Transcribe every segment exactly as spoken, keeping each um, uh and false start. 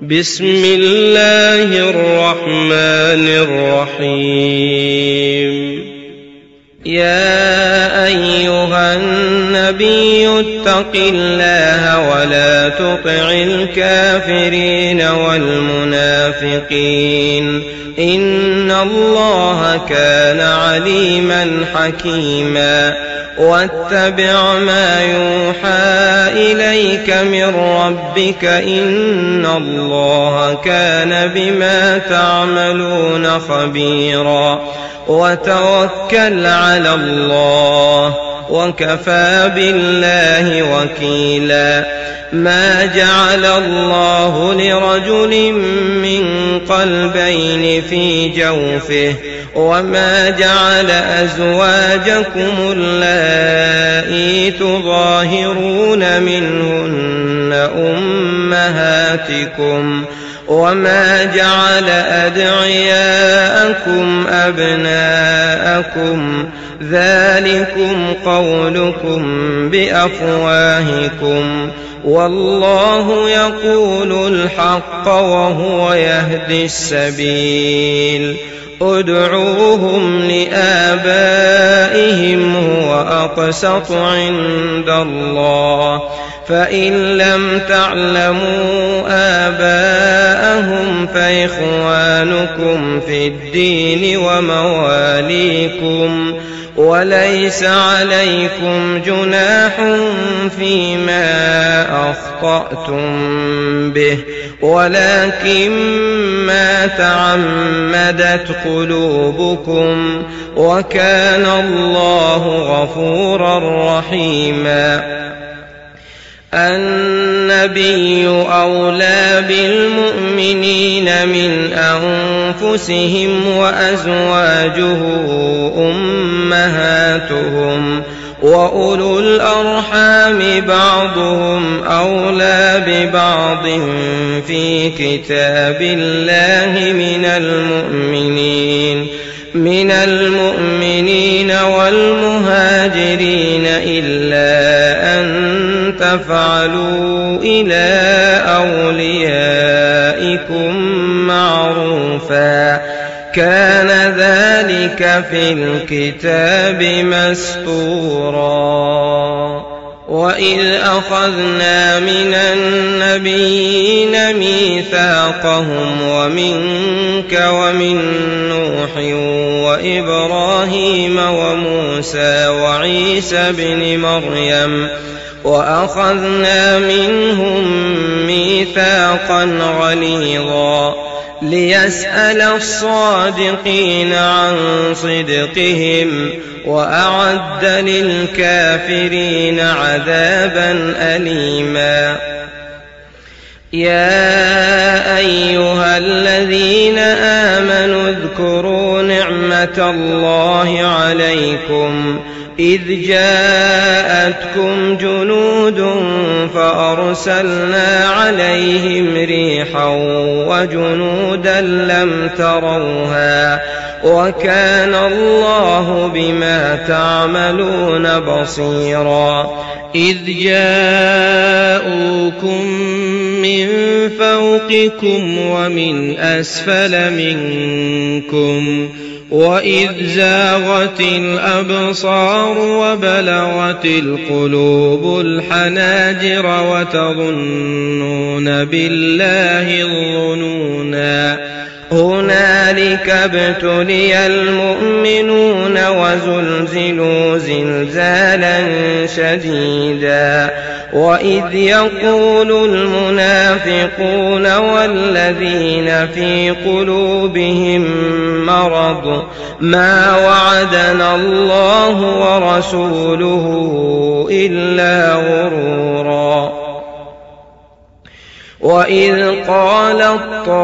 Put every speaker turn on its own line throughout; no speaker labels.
بسم الله الرحمن الرحيم. يا أيها النبي اتق الله ولا تطع الكافرين والمنافقين إن الله كان عليما حكيما. واتبع ما يوحى إليك من ربك إن الله كان بما تعملون خبيرا. وتوكل على الله وكفى بالله وكيلا. ما جعل الله لرجل من قلبين في جوفه وما جعل أزواجكم اللائي تظاهرون منهن أمهاتكم وما جعل أدعياءكم أبناءكم ذلكم قولكم بأفواهكم والله يقول الحق وهو يهدي السبيل. ادعوهم لآبائهم هو أقسط عند الله فإن لم تعلموا آباءهم فإخوانكم في الدين ومواليكم وليس عليكم جناح فيما أخطأتم به ولكن ما تعمدت قلوبكم وكان الله غفورا رحيما. النبي أولى بالمؤمنين من أنفسهم وأزواجه أمهاتهم وأولو الأرحام بعضهم أولى ببعض في كتاب الله من المؤمنين من المؤمنين والمهاجرين إلا أن تفعلوا إلى أوليائكم معروفا كان ذلك في الكتاب مسطورا. وإذ أخذنا من النبيين ميثاقهم ومنك ومن نوح وإبراهيم وموسى وعيسى بن مريم وأخذنا منهم ميثاقا غليظا ليسأل الصادقين عن صدقهم وأعد للكافرين عذابا أليما. يا أيها الذين آمنوا اذكروا نعمة الله عليكم إذ جاءتكم جنود فأرسلنا عليهم ريحا وجنودا لم تروها وكان الله بما تعملون بصيرا. إذ جاءوكم من فوقكم ومن أسفل منكم وإذ زاغت الأبصار وبلغت القلوب الحناجر وتظنون بالله الظنونا هنالك ابتلي المؤمنون وزلزلوا زلزالا شديدا. وإذ يقول المنافقون والذين في قلوبهم مرض ما وعدنا الله ورسوله إلا غرورا. وإذ قالت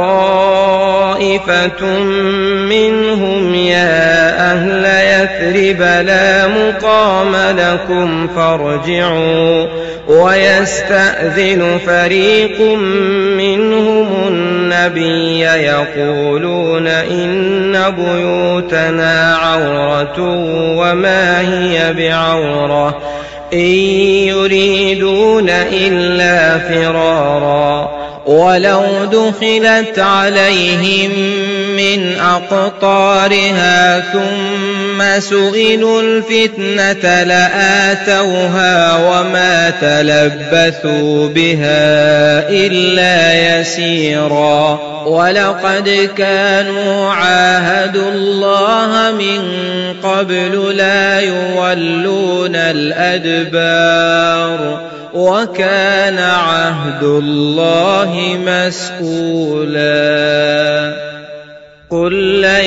طائفة منهم يا أهل يثرب لا مقام لكم فارجعوا ويستأذن فريق منهم النبي يقولون إن بيوتنا عورة وما هي بعورة إن يريدون إلا فرارا ولو دخلت عليهم من أقطارها ثم سئلوا الفتنة لآتوها وما تلبثوا بها إلا يسيرا ولقد كانوا عاهدوا الله من قبل لا يولون الأدبار وكان عهد الله مسؤولا قل لن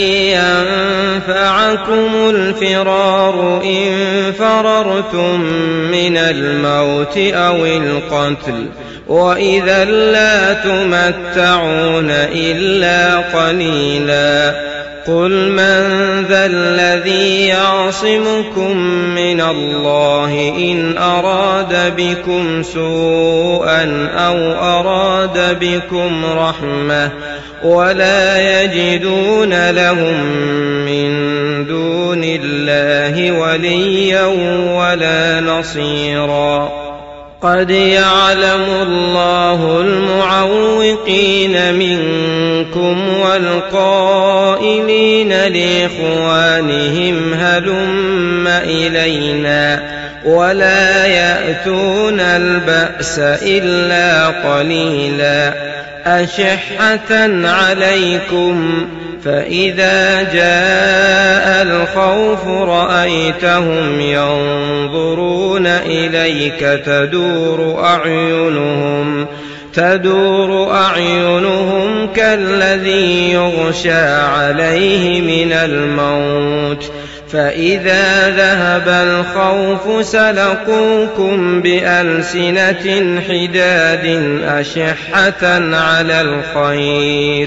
ينفعكم الفرار إن فررتم من الموت أو القتل وإذا لا تمتعون إلا قليلا قل من ذا الذي يعصمكم من الله إن أراد بكم سوءا أو أراد بكم رحمة ولا يجدون لهم من دون الله وليا ولا نصيرا قد يعلم الله المعوقين منكم والقائلين لإخوانهم هلم إلينا ولا يأتون البأس إلا قليلا أشحة عليكم فإذا جاء الخوف رأيتهم ينظرون إليك تدور أعينهم تدور أعينهم كالذي يغشى عليه من الموت فإذا ذهب الخوف سلقوكم بألسنة حداد أشحة على الخير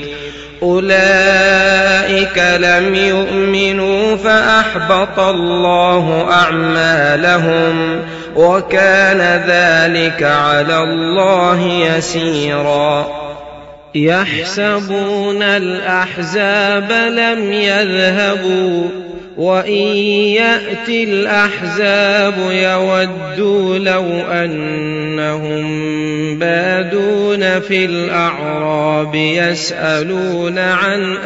أولئك لم يؤمنوا فأحبط الله أعمالهم وكان ذلك على الله يسيرا يحسبون الأحزاب لم يذهبوا وإن يأتي الأحزاب يودوا لو أنهم بادون في الأعراب يسألون عن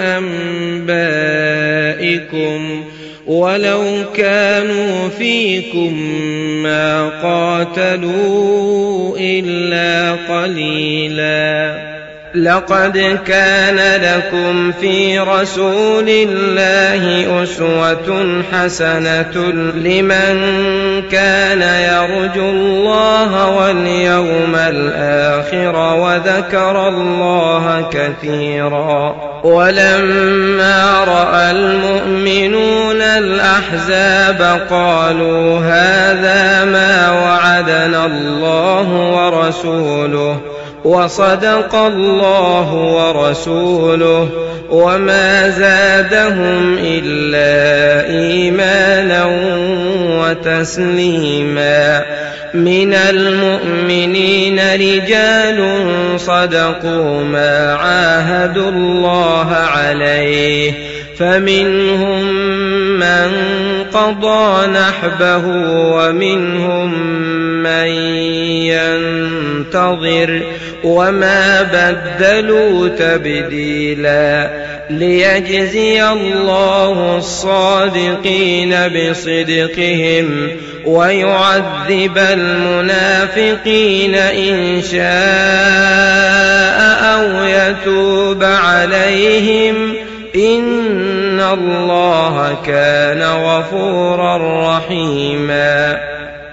أنبائكم ولو كانوا فيكم ما قاتلوا إلا قليلا لقد كان لكم في رسول الله أسوة حسنة لمن كان يرجو الله واليوم الآخر وذكر الله كثيرا ولما رأى المؤمنون الأحزاب قالوا هذا ما وعدنا الله ورسوله وصدق الله ورسوله وما زادهم إلا إيمانا وتسليما من المؤمنين رجال صدقوا ما عاهدوا الله عليه فمنهم من قضى نحبه ومنهم من ينتظر وما بدلوا تبديلا ليجزي الله الصادقين بصدقهم ويعذب المنافقين إن شاء أو يتوب عليهم إن الله كان غفورا رحيما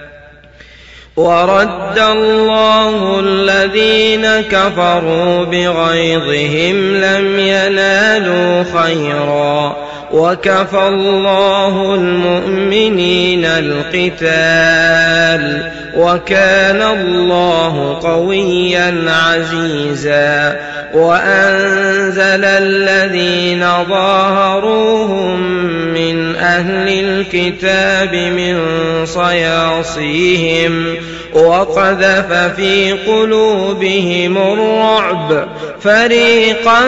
ورد الله الذين كفروا بغيظهم لم ينالوا خيرا وكفى الله المؤمنين القتال وكان الله قويا عزيزا وأنزل الذين ظاهروهم من أهل الكتاب من صياصيهم وقذف في قلوبهم الرعب فريقا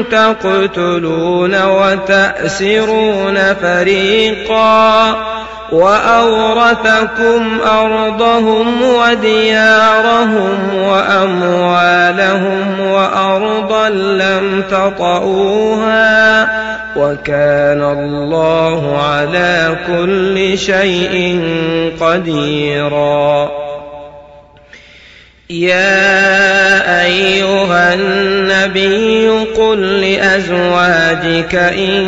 تقتلون وتأسرون فريقا وأورثكم أرضهم وديارهم وأموالهم وأرضا لم تطئوها وكان الله على كل شيء قديرا. يا أيها النبي قل لأزواجك إن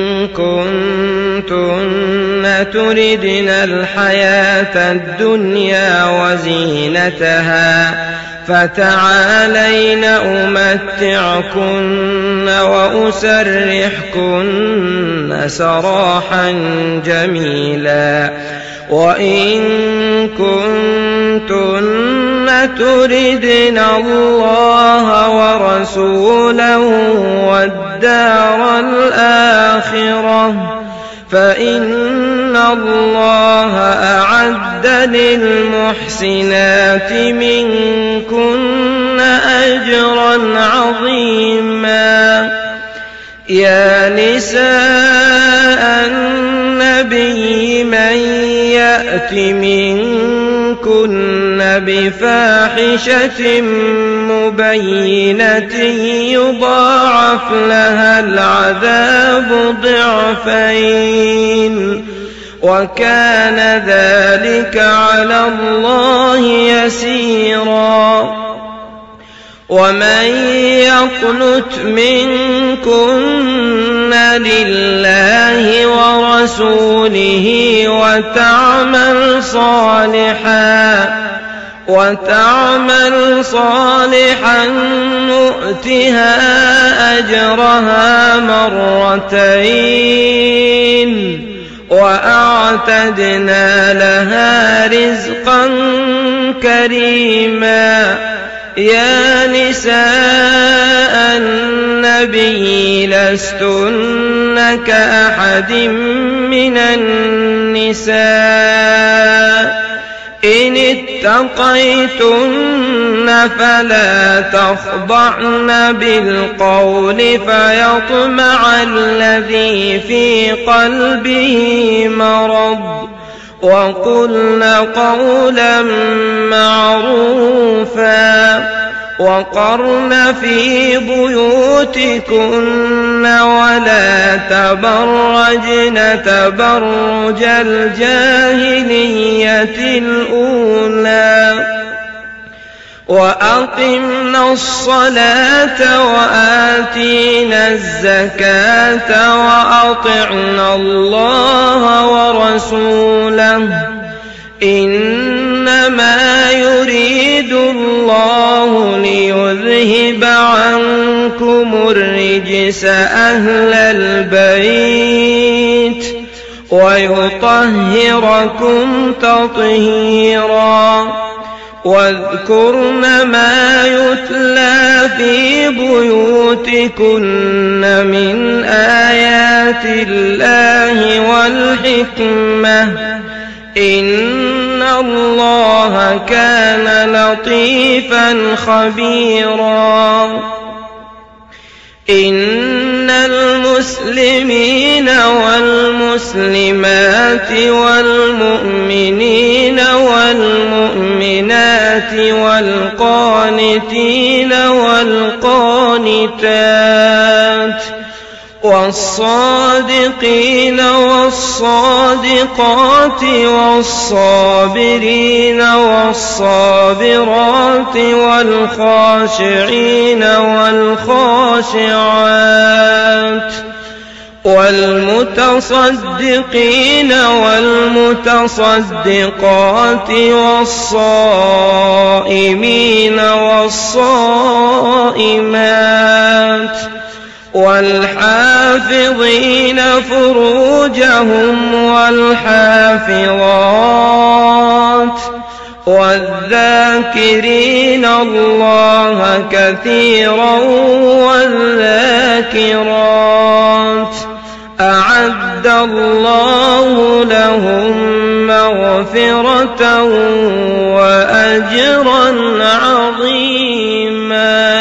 كنتن تردن الحياة الدنيا وزينتها فتعالين أمتعكن وأسرحكن سراحا جميلا. وإن كنتن تردن الله ورسوله والدار الآخرة فإن الله أعد للمحسنات منكن أجرا عظيما. يا نساء النبي من يأت منكن بفاحشة مبينة يضاعف لها العذاب ضعفين وكان ذلك على الله يسيرا. ومن يقنت منكن لله ورسوله وتعمل صالحا وتعمل صالحا نؤتها أجرها مرتين وأعتدنا لها رزقا كريما. يا نساء النبي لستن كأحد من النساء إن اتقيتن فلا تخضعن بالقول فيطمع الذي في قلبه مرض وقلن قولا معروفا وقرن في بيوتكن ولا تبرجن تبرج الجاهلية الأولى وأقمنا الصلاة وآتينا الزكاة وأطعنا الله ورسوله إنما يريد الله ليذهب عنكم الرجس أهل البيت ويطهركم تطهيرا. واذكرن ما يتلى في بيوتكن من آيات الله والحكمة إن الله كان لطيفا خبيرا. إن المسلمين والمسلمات والمؤمنين والمؤمنات والقانتين والقانتات والصادقين والصادقات والصابرين والصابرات والخاشعين والخاشعات والمتصدقين والمتصدقات والصائمين والصائمات والحافظين فروجهم والحافظات والذاكرين الله كثيرا والذاكرات أعد الله لهم مغفرة وأجرا عظيما.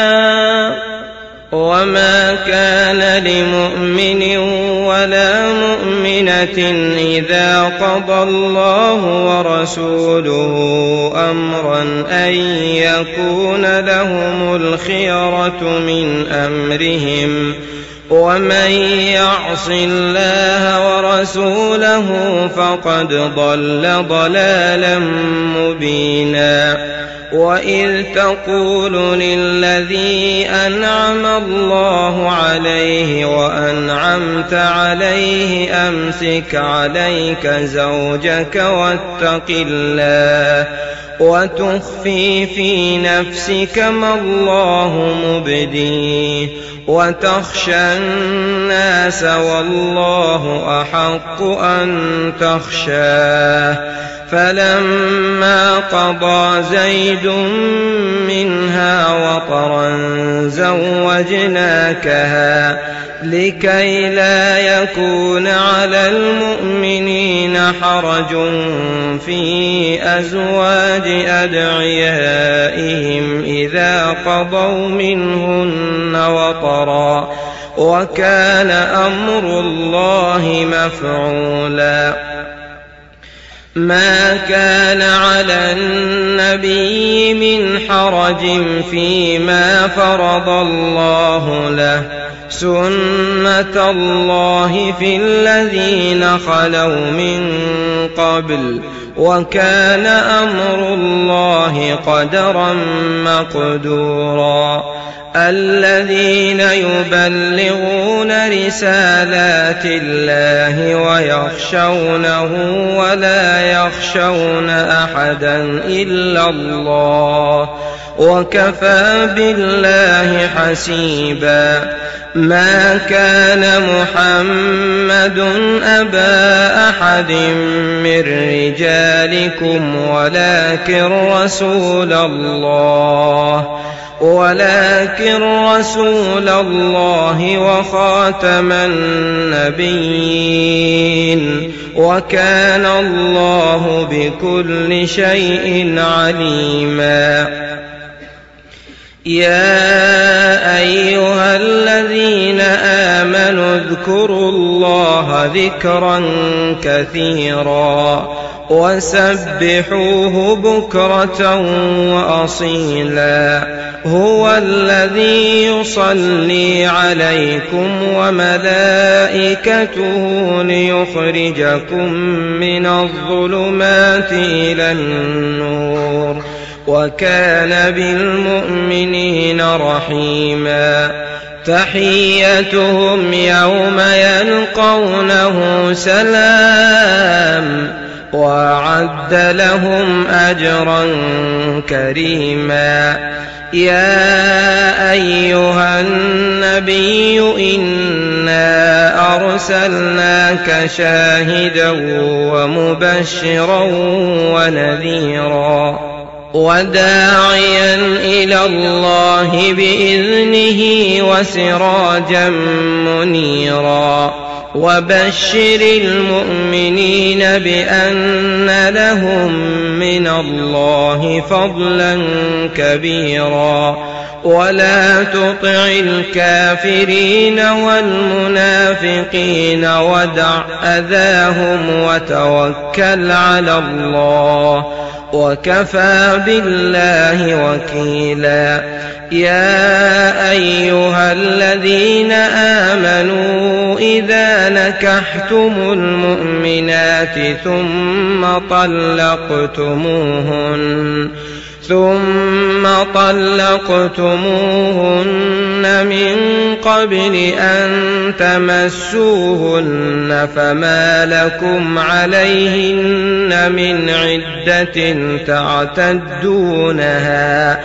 وما كان لمؤمن ولا مؤمنة بينة إذا قضى الله ورسوله أمرا أن يكون لهم الخيرة من أمرهم ومن يعص الله ورسوله فقد ضل ضلالا مبينا وإذ تقول للذي أنعم الله عليه وأنعمت عليه أمسك عليك زوجك واتق الله وتخفي في نفسك ما الله مبديه وتخشى الناس والله أحق أن تخشاه فلما قضى زيد منها وطرا زوجناكها لكي لا يكون على المؤمنين حرج في أزواج أدعيائهم إذا قضوا منهن وطرا وكان أمر الله مفعولا ما كان على النبي من حرج فيما فرض الله له سنة الله في الذين خلوا من قبل وكان أمر الله قدرا مقدورا الذين يبلغون رسالات الله ويخشونه ولا يخشون أحدا إلا الله وكفى بالله حسيبا ما كان محمد أبا أحد من رجالكم ولكن رسول الله ولكن رسول الله وخاتم النبيين وكان الله بكل شيء عليما يا أيها الذين آمنوا اذكروا الله ذكرا كثيرا وسبحوه بكرة وأصيلا هو الذي يصلي عليكم وملائكته ليخرجكم من الظلمات إلى النور وكان بالمؤمنين رحيما تحيتهم يوم يلقونه سلام وأعد لهم أجرا كريما يا أيها النبي إنا أرسلناك شاهدا ومبشرا ونذيرا وداعيا إلى الله بإذنه وسراجا منيرا وبشر المؤمنين بأن لهم من الله فضلا كبيرا ولا تطع الكافرين والمنافقين ودع أذاهم وتوكل على الله وكفى بالله وكيلا يا أيها الذين آمنوا إذا نكحتم المؤمنات ثم طلقتموهن ثم طلقتموهن من قبل أن تمسوهن فما لكم عليهن من عدة تعتدونها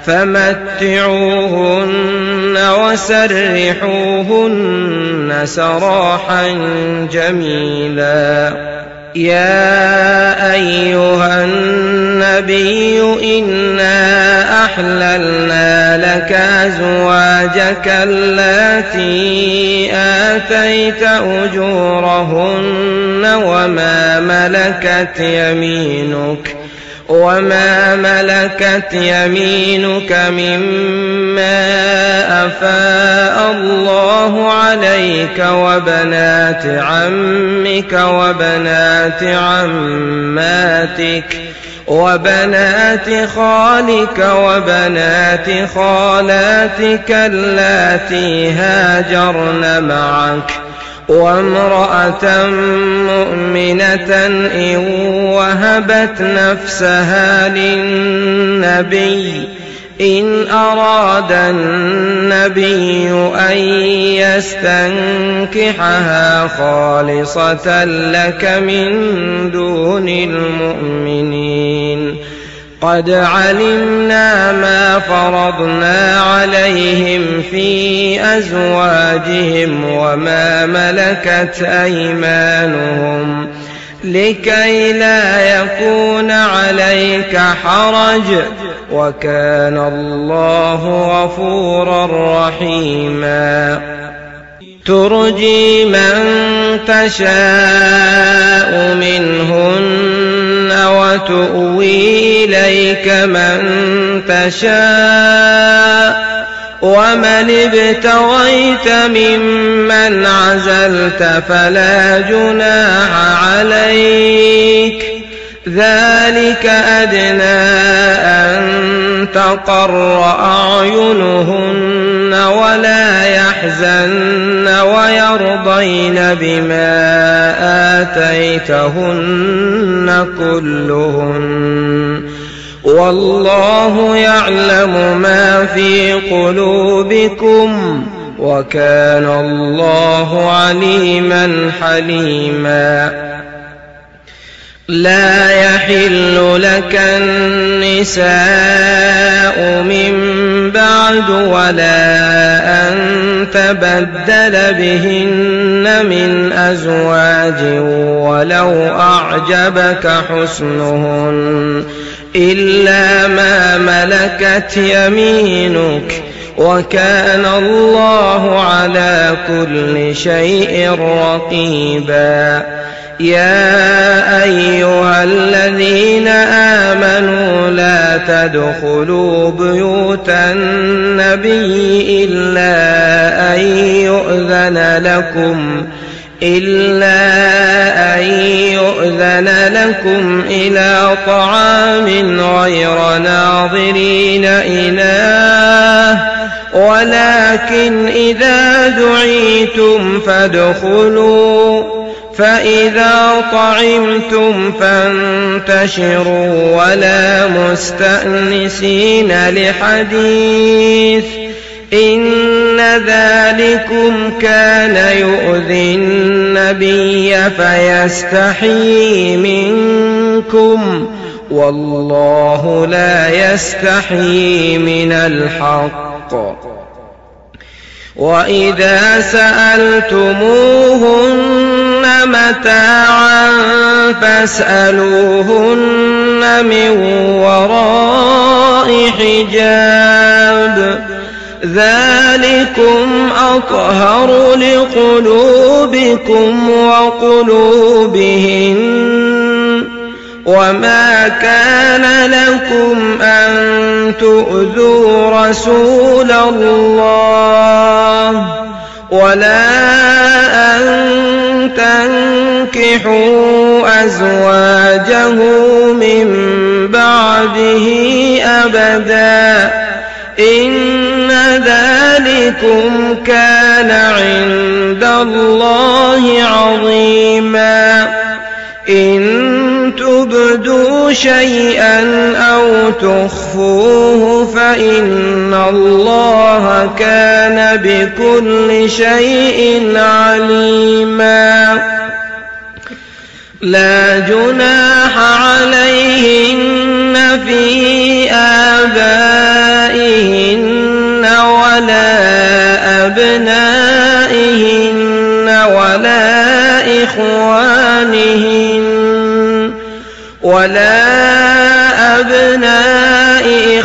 فمتعوهن وسرحوهن سراحا جميلا يا أيها النبي إنا أحللنا لك أزواجك اللاتي آتيت أجورهن وما ملكت يمينك وما ملكت يمينك مما أفاء الله عليك وبنات عمك وبنات عماتك وبنات خالك وبنات خالاتك اللاتي هاجرن معك وامرأة مؤمنة إن وهبت نفسها للنبي إن أراد النبي أن يستنكحها خالصة لك من دون المؤمنين قد علمنا ما فرضنا عليهم في أزواجهم وما ملكت أيمانهم لكي لا يكون عليك حرج وكان الله غفورا رحيما ترجي من تشاء منهن وتؤوي إليك من تشاء ومن ابتغيت ممن عزلت فلا جناح عليك ذلك أدنى أن تقر أعينهن ولا يحزن ويرضين بما آتيتهن كلهن والله يعلم ما في قلوبكم وكان الله عليما حليما لا يحل لك النساء من بعد ولا أن تبدل بهن من أزواج ولو أعجبك حسنهن إلا ما ملكت يمينك وكان الله على كل شيء رقيبا يا أيها الذين آمنوا لا تدخلوا بيوت النبي إلا أن يؤذن لكم إلا أن يؤذن لكم إلى طعام غير ناظرين إناه ولكن إذا دعيتم فادخلوا فإذا طعمتم فانتشروا ولا مستأنسين لحديث إن ذلكم كان يؤذي النبي فيستحيي منكم والله لا يستحيي من الحق وإذا سألتموهن متاعا فاسألوهن من وراء حجاب ذلكم أطهر لقلوبكم وقلوبهن وما كان لكم أن تؤذوا رسول الله ولا أن تنكحوا أزواجه من بعده أبدا إن ذلكم كان عند الله عظيما إن تبدوا شيئا أو تخفوه فإن الله كان بكل شيء عليما لا جناح عليهن في آبائهن ولا أبنائهن ولا إخوانهن ولا أبناء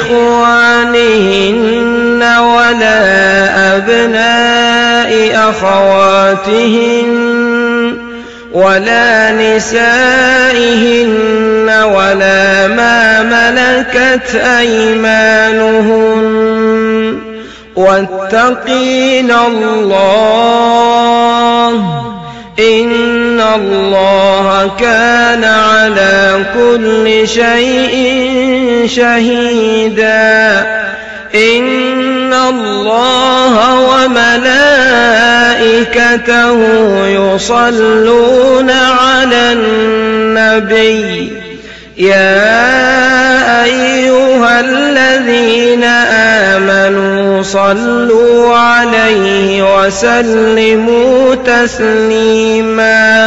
إخوانهن ولا أبناء أخواتهن ولا نسائهن ولا ما ملكت أيمانهن واتقين الله إن الله كان على كل شيء شهيدا إن الله وملائكته يصلون على النبي يا أيها الذين آمنوا صلوا عليه وسلموا تسليما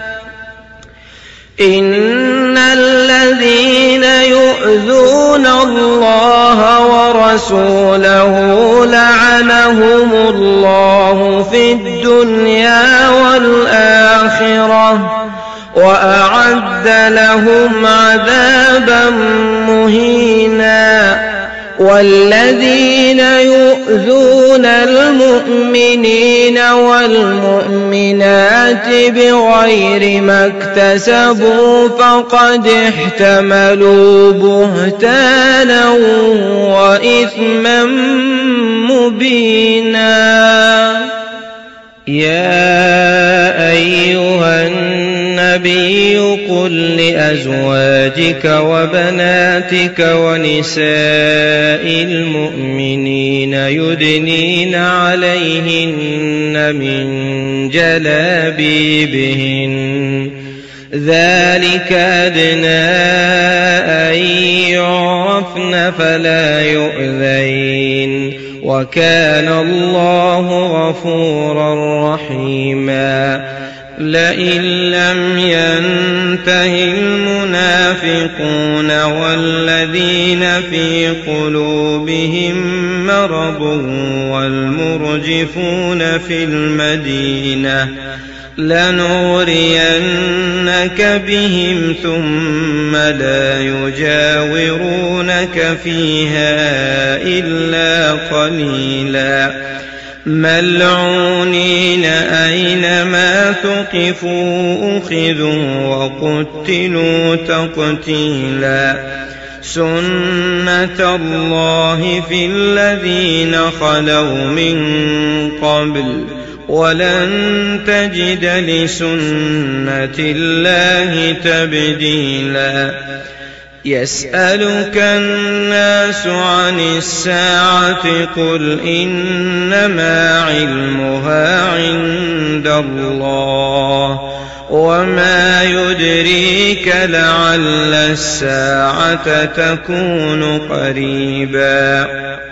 إن الذين يؤذون الله ورسوله لعنهم الله في الدنيا والآخرة وأعد لهم عذابا مهينا والذين يؤذون المؤمنين والمؤمنات بغير ما اكتسبوا فقد احتملوا بهتانا وإثما مبينا يا أيها النبي قل لأزواجك وبناتك ونساء المؤمنين يدنين عليهن من جلابيبهن ذلك أدنى أن يعرفن فلا يؤذين وكان الله غفورا رحيما لئن لم ينته المنافقون والذين في قلوبهم مرض والمرجفون في المدينة لنغرينك بهم ثم لا يجاورونك فيها إلا قليلا ملعونين أينما ثقفوا أخذوا وقتلوا تقتيلا سنة الله في الذين خلوا من قبل ولن تجد لسنة الله تبديلا يسألك الناس عن الساعة قل إنما علمها عند الله وما يدريك لعل الساعة تكون قريبا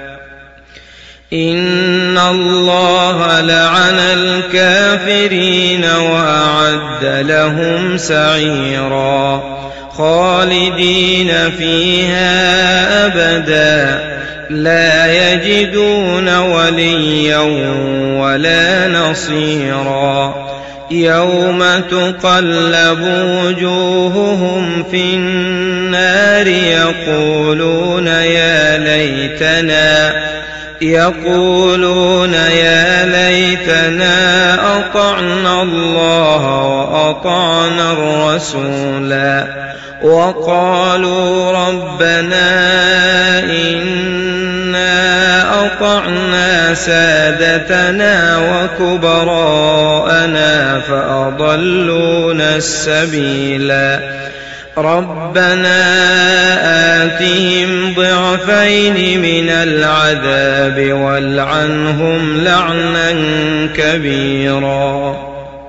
إن الله لعن الكافرين وأعد لهم سعيرا خالدين فيها أبدا لا يجدون وليا ولا نصيرا يوم تقلب وجوههم في النار يقولون يا ليتنا يقولون يا ليتنا أطعنا الله وأطعنا الرسولا وقالوا ربنا إنا أطعنا سادتنا وكبراءنا فأضلونا السبيلا ربنا آتهم ضعفين من العذاب والعنهم لعنا كبيرا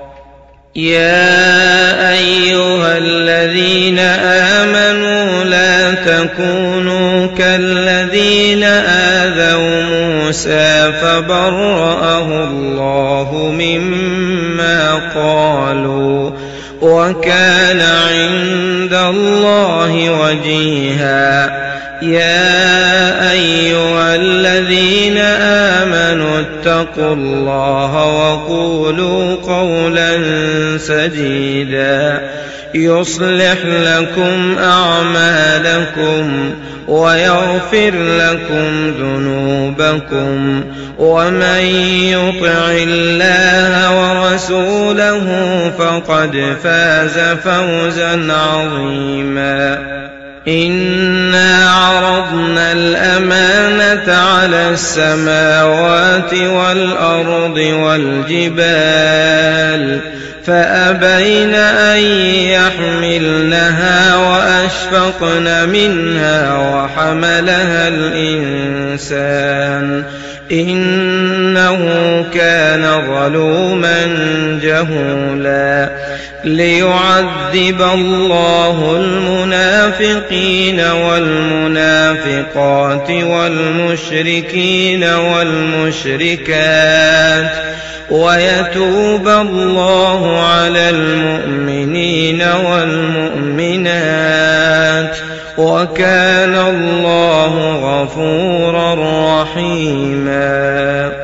يا أيها الذين آمنوا لا تكونوا كالذين آذوا موسى فبرأه الله مما قالوا وكان عند الله وجيها يا أيها الذين آمنوا اتقوا الله وقولوا قولا سديدا يصلح لكم أعمالكم ويغفر لكم ذنوبكم ومن يطع الله ورسوله فقد فاز فوزا عظيما إنا عرضنا الأمانة على السماوات والأرض والجبال فأبين أن يحملنها وأشفقن منها وحملها الإنسان إنه كان ظلوما جهولا ليعذب الله المنافقين والمنافقات والمشركين والمشركات ويتوب الله على المؤمنين والمؤمنات وكان الله غفورا رحيما.